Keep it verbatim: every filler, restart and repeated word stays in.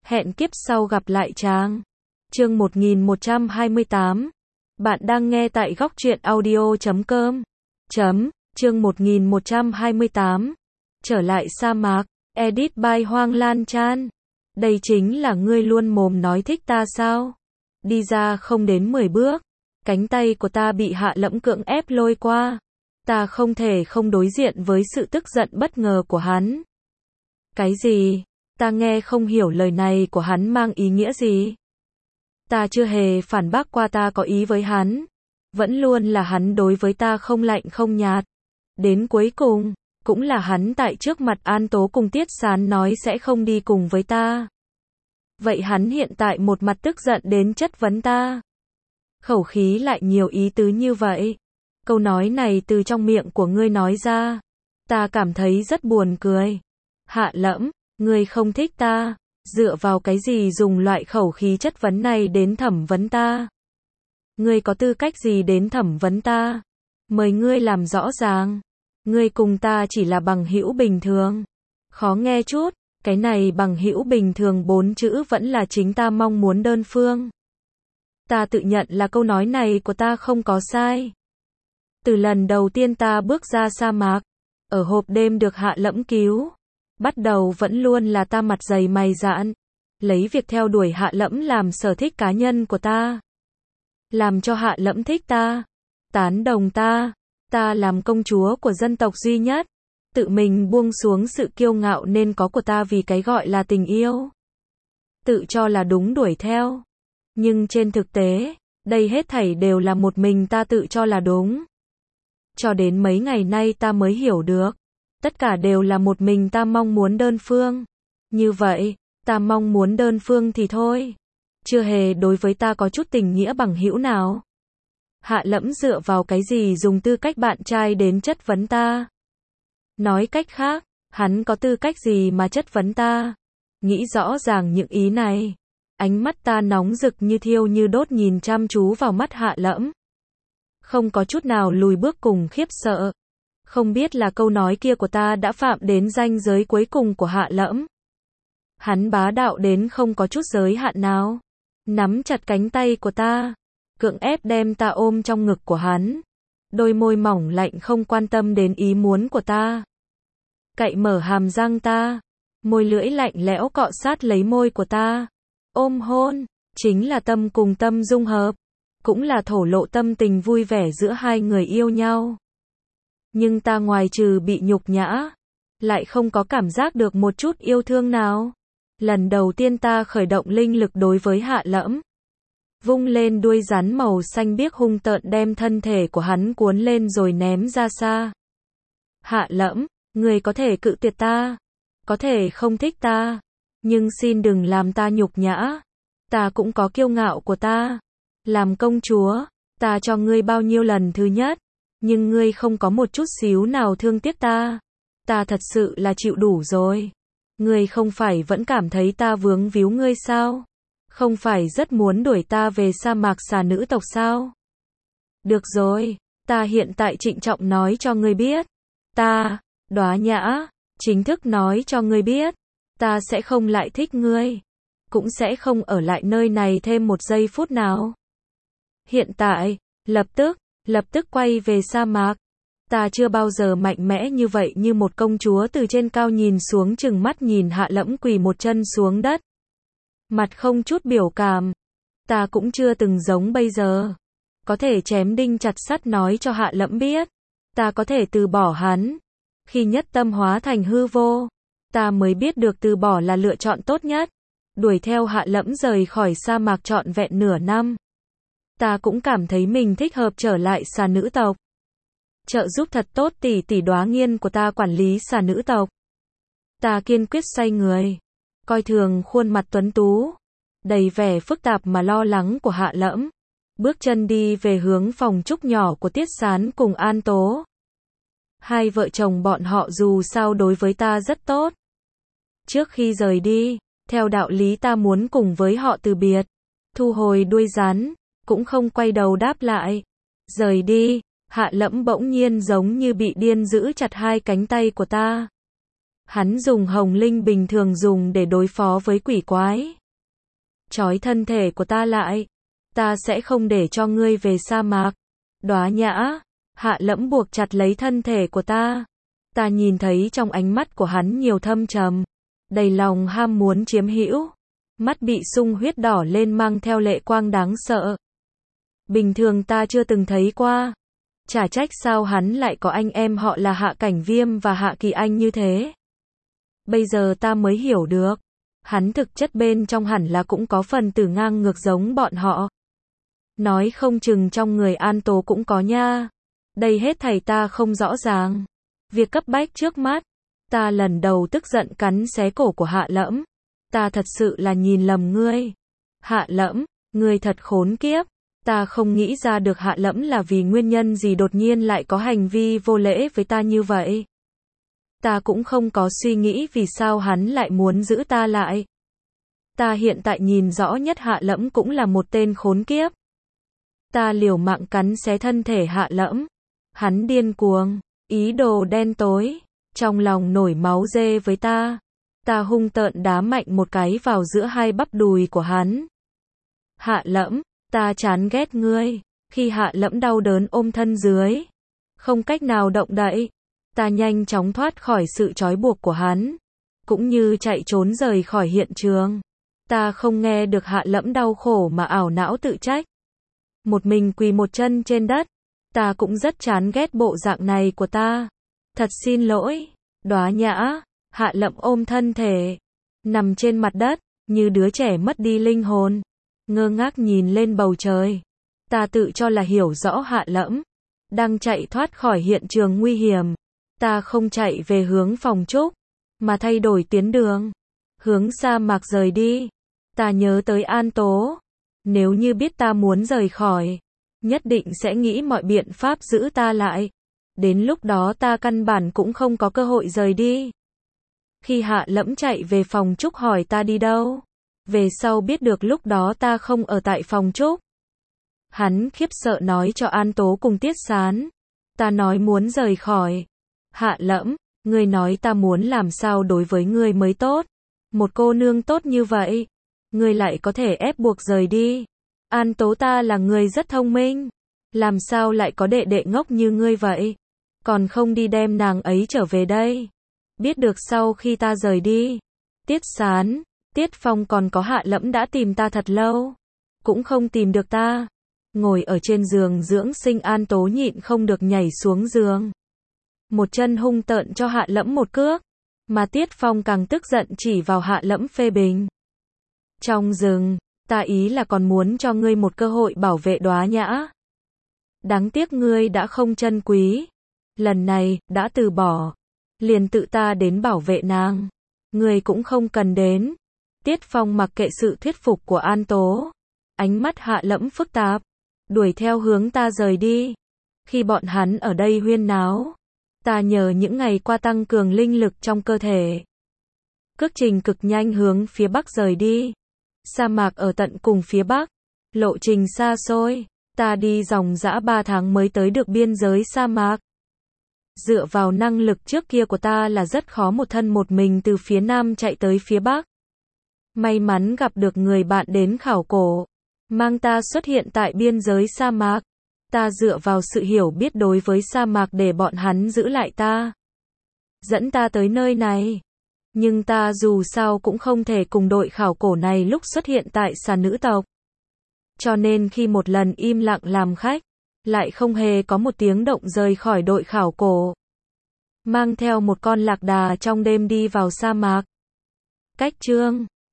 Hẹn kiếp sau gặp lại chàng. Chương một nghìn một trăm hai mươi tám. Bạn đang nghe tại góc truyện audio chấm com. Chấm, chương một nghìn một trăm hai mươi tám. Trở lại sa mạc, edit by Hoang Lan Chan. Đây chính là ngươi luôn mồm nói thích ta sao? Đi ra không đến mười bước, cánh tay của ta bị Hạ Lẫm cưỡng ép lôi qua. Ta không thể không đối diện với sự tức giận bất ngờ của hắn. Cái gì? Ta nghe không hiểu lời này của hắn mang ý nghĩa gì. Ta chưa hề phản bác qua ta có ý với hắn. Vẫn luôn là hắn đối với ta không lạnh không nhạt. Đến cuối cùng, cũng là hắn tại trước mặt An Tố cùng Tiết Sán nói sẽ không đi cùng với ta. Vậy hắn hiện tại một mặt tức giận đến chất vấn ta. Khẩu khí lại nhiều ý tứ như vậy. Câu nói này từ trong miệng của ngươi nói ra. Ta cảm thấy rất buồn cười. Hạ Lẫm, ngươi không thích ta, dựa vào cái gì dùng loại khẩu khí chất vấn này đến thẩm vấn ta? Ngươi có tư cách gì đến thẩm vấn ta? Mời ngươi làm rõ ràng. Ngươi cùng ta chỉ là bằng hữu bình thường. Khó nghe chút, cái này bằng hữu bình thường bốn chữ vẫn là chính ta mong muốn đơn phương. Ta tự nhận là câu nói này của ta không có sai. Từ lần đầu tiên ta bước ra sa mạc, ở hộp đêm được Hạ Lẫm cứu, bắt đầu vẫn luôn là ta mặt dày mày dạn, lấy việc theo đuổi Hạ Lẫm làm sở thích cá nhân của ta. Làm cho Hạ Lẫm thích ta, tán đồng ta, ta làm công chúa của dân tộc duy nhất, tự mình buông xuống sự kiêu ngạo nên có của ta vì cái gọi là tình yêu. Tự cho là đúng đuổi theo. Nhưng trên thực tế, đây hết thảy đều là một mình ta tự cho là đúng. Cho đến mấy ngày nay ta mới hiểu được. Tất cả đều là một mình ta mong muốn đơn phương. Như vậy, ta mong muốn đơn phương thì thôi. Chưa hề đối với ta có chút tình nghĩa bằng hữu nào. Hạ Lẫm dựa vào cái gì dùng tư cách bạn trai đến chất vấn ta? Nói cách khác, hắn có tư cách gì mà chất vấn ta? Nghĩ rõ ràng những ý này. Ánh mắt ta nóng rực như thiêu như đốt nhìn chăm chú vào mắt Hạ Lẫm. Không có chút nào lùi bước cùng khiếp sợ. Không biết là câu nói kia của ta đã phạm đến ranh giới cuối cùng của Hạ Lẫm. Hắn bá đạo đến không có chút giới hạn nào. Nắm chặt cánh tay của ta, cưỡng ép đem ta ôm trong ngực của hắn. Đôi môi mỏng lạnh không quan tâm đến ý muốn của ta. Cậy mở hàm răng ta, môi lưỡi lạnh lẽo cọ sát lấy môi của ta. Ôm hôn, chính là tâm cùng tâm dung hợp, cũng là thổ lộ tâm tình vui vẻ giữa hai người yêu nhau. Nhưng ta ngoài trừ bị nhục nhã, lại không có cảm giác được một chút yêu thương nào. Lần đầu tiên ta khởi động linh lực đối với Hạ Lẫm. Vung lên đuôi rắn màu xanh biếc hung tợn đem thân thể của hắn cuốn lên rồi ném ra xa. Hạ Lẫm, người có thể cự tuyệt ta, có thể không thích ta, nhưng xin đừng làm ta nhục nhã. Ta cũng có kiêu ngạo của ta. Làm công chúa, ta cho ngươi bao nhiêu lần thứ nhất, nhưng ngươi không có một chút xíu nào thương tiếc ta. Ta thật sự là chịu đủ rồi. Ngươi không phải vẫn cảm thấy ta vướng víu ngươi sao? Không phải rất muốn đuổi ta về sa mạc xà nữ tộc sao? Được rồi, ta hiện tại trịnh trọng nói cho ngươi biết. Ta, Đóa Nhã, chính thức nói cho ngươi biết. Ta sẽ không lại thích ngươi. Cũng sẽ không ở lại nơi này thêm một giây phút nào. Hiện tại, lập tức, lập tức quay về sa mạc. Ta chưa bao giờ mạnh mẽ như vậy như một công chúa từ trên cao nhìn xuống chừng mắt nhìn Hạ Lẫm quỳ một chân xuống đất. Mặt không chút biểu cảm. Ta cũng chưa từng giống bây giờ. Có thể chém đinh chặt sắt nói cho Hạ Lẫm biết. Ta có thể từ bỏ hắn. Khi nhất tâm hóa thành hư vô, ta mới biết được từ bỏ là lựa chọn tốt nhất. Đuổi theo Hạ Lẫm rời khỏi sa mạc trọn vẹn nửa năm. Ta cũng cảm thấy mình thích hợp trở lại xà nữ tộc. Trợ giúp thật tốt tỷ tỷ Đóa Nghiên của ta quản lý xà nữ tộc. Ta kiên quyết xoay người. Coi thường khuôn mặt tuấn tú, đầy vẻ phức tạp mà lo lắng của Hạ Lẫm. Bước chân đi về hướng phòng trúc nhỏ của Tiết Sán cùng An Tố. Hai vợ chồng bọn họ dù sao đối với ta rất tốt. Trước khi rời đi, theo đạo lý ta muốn cùng với họ từ biệt. Thu hồi đuôi rắn, cũng không quay đầu đáp lại. Rời đi, Hạ Lẫm bỗng nhiên giống như bị điên giữ chặt hai cánh tay của ta. Hắn dùng hồng linh bình thường dùng để đối phó với quỷ quái. Trói thân thể của ta lại. Ta sẽ không để cho ngươi về sa mạc. Đóa Nhã. Hạ Lẫm buộc chặt lấy thân thể của ta. Ta nhìn thấy trong ánh mắt của hắn nhiều thâm trầm, đầy lòng ham muốn chiếm hữu. Mắt bị sung huyết đỏ lên mang theo lệ quang đáng sợ. Bình thường ta chưa từng thấy qua. Chả trách sao hắn lại có anh em họ là Hạ Cảnh Viêm và Hạ Kỳ Anh như thế. Bây giờ ta mới hiểu được. Hắn thực chất bên trong hẳn là cũng có phần tử ngang ngược giống bọn họ. Nói không chừng trong người An Tố cũng có nha. Đây hết thảy ta không rõ ràng. Việc cấp bách trước mắt. Ta lần đầu tức giận cắn xé cổ của Hạ Lẫm. Ta thật sự là nhìn lầm ngươi. Hạ Lẫm, ngươi thật khốn kiếp. Ta không nghĩ ra được Hạ Lẫm là vì nguyên nhân gì đột nhiên lại có hành vi vô lễ với ta như vậy. Ta cũng không có suy nghĩ vì sao hắn lại muốn giữ ta lại. Ta hiện tại nhìn rõ nhất Hạ Lẫm cũng là một tên khốn kiếp. Ta liều mạng cắn xé thân thể Hạ Lẫm. Hắn điên cuồng, ý đồ đen tối, trong lòng nổi máu dê với ta. Ta hung tợn đá mạnh một cái vào giữa hai bắp đùi của hắn. Hạ Lẫm, ta chán ghét ngươi. Khi Hạ Lẫm đau đớn ôm thân dưới, không cách nào động đậy, ta nhanh chóng thoát khỏi sự trói buộc của hắn, cũng như chạy trốn rời khỏi hiện trường. Ta không nghe được Hạ Lẫm đau khổ mà ảo não tự trách. Một mình quỳ một chân trên đất. Ta cũng rất chán ghét bộ dạng này của ta. Thật xin lỗi, Đóa Nhã. Hạ Lẫm ôm thân thể, nằm trên mặt đất, như đứa trẻ mất đi linh hồn, ngơ ngác nhìn lên bầu trời. Ta tự cho là hiểu rõ Hạ Lẫm đang chạy thoát khỏi hiện trường nguy hiểm. Ta không chạy về hướng phòng trúc, mà thay đổi tuyến đường, hướng sa mạc rời đi. Ta nhớ tới An Tố. Nếu như biết ta muốn rời khỏi, nhất định sẽ nghĩ mọi biện pháp giữ ta lại. Đến lúc đó ta căn bản cũng không có cơ hội rời đi. Khi Hạ Lẫm chạy về phòng trúc hỏi ta đi đâu, về sau biết được lúc đó ta không ở tại phòng trúc. Hắn khiếp sợ nói cho An Tố cùng Tiết Sán. Ta nói muốn rời khỏi. Hạ Lẫm, ngươi nói ta muốn làm sao đối với ngươi mới tốt. Một cô nương tốt như vậy, ngươi lại có thể ép buộc rời đi. An Tố ta là người rất thông minh. Làm sao lại có đệ đệ ngốc như ngươi vậy? Còn không đi đem nàng ấy trở về đây. Biết được sau khi ta rời đi, Tiết Sán, Tiết Phong còn có Hạ Lẫm đã tìm ta thật lâu, cũng không tìm được ta. Ngồi ở trên giường dưỡng sinh, An Tố nhịn không được nhảy xuống giường, một chân hung tợn cho Hạ Lẫm một cước, mà Tiết Phong càng tức giận chỉ vào Hạ Lẫm phê bình. Trong rừng, ta ý là còn muốn cho ngươi một cơ hội bảo vệ Đóa Nhã. Đáng tiếc ngươi đã không trân quý. Lần này, đã từ bỏ. Liền tự ta đến bảo vệ nàng. Ngươi cũng không cần đến. Tiết Phong mặc kệ sự thuyết phục của An Tố. Ánh mắt Hạ Lẫm phức tạp. Đuổi theo hướng ta rời đi. Khi bọn hắn ở đây huyên náo, ta nhờ những ngày qua tăng cường linh lực trong cơ thể. Cước trình cực nhanh hướng phía bắc rời đi. Sa mạc ở tận cùng phía bắc. Lộ trình xa xôi. Ta đi dòng dã ba tháng mới tới được biên giới sa mạc. Dựa vào năng lực trước kia của ta là rất khó một thân một mình từ phía nam chạy tới phía bắc. May mắn gặp được người bạn đến khảo cổ, mang ta xuất hiện tại biên giới sa mạc. Ta dựa vào sự hiểu biết đối với sa mạc để bọn hắn giữ lại ta, dẫn ta tới nơi này. Nhưng ta dù sao cũng không thể cùng đội khảo cổ này lúc xuất hiện tại Xà Nữ tộc. Cho nên khi một lần im lặng làm khách, lại không hề có một tiếng động rời khỏi đội khảo cổ. Mang theo một con lạc đà trong đêm đi vào sa mạc. Cách chương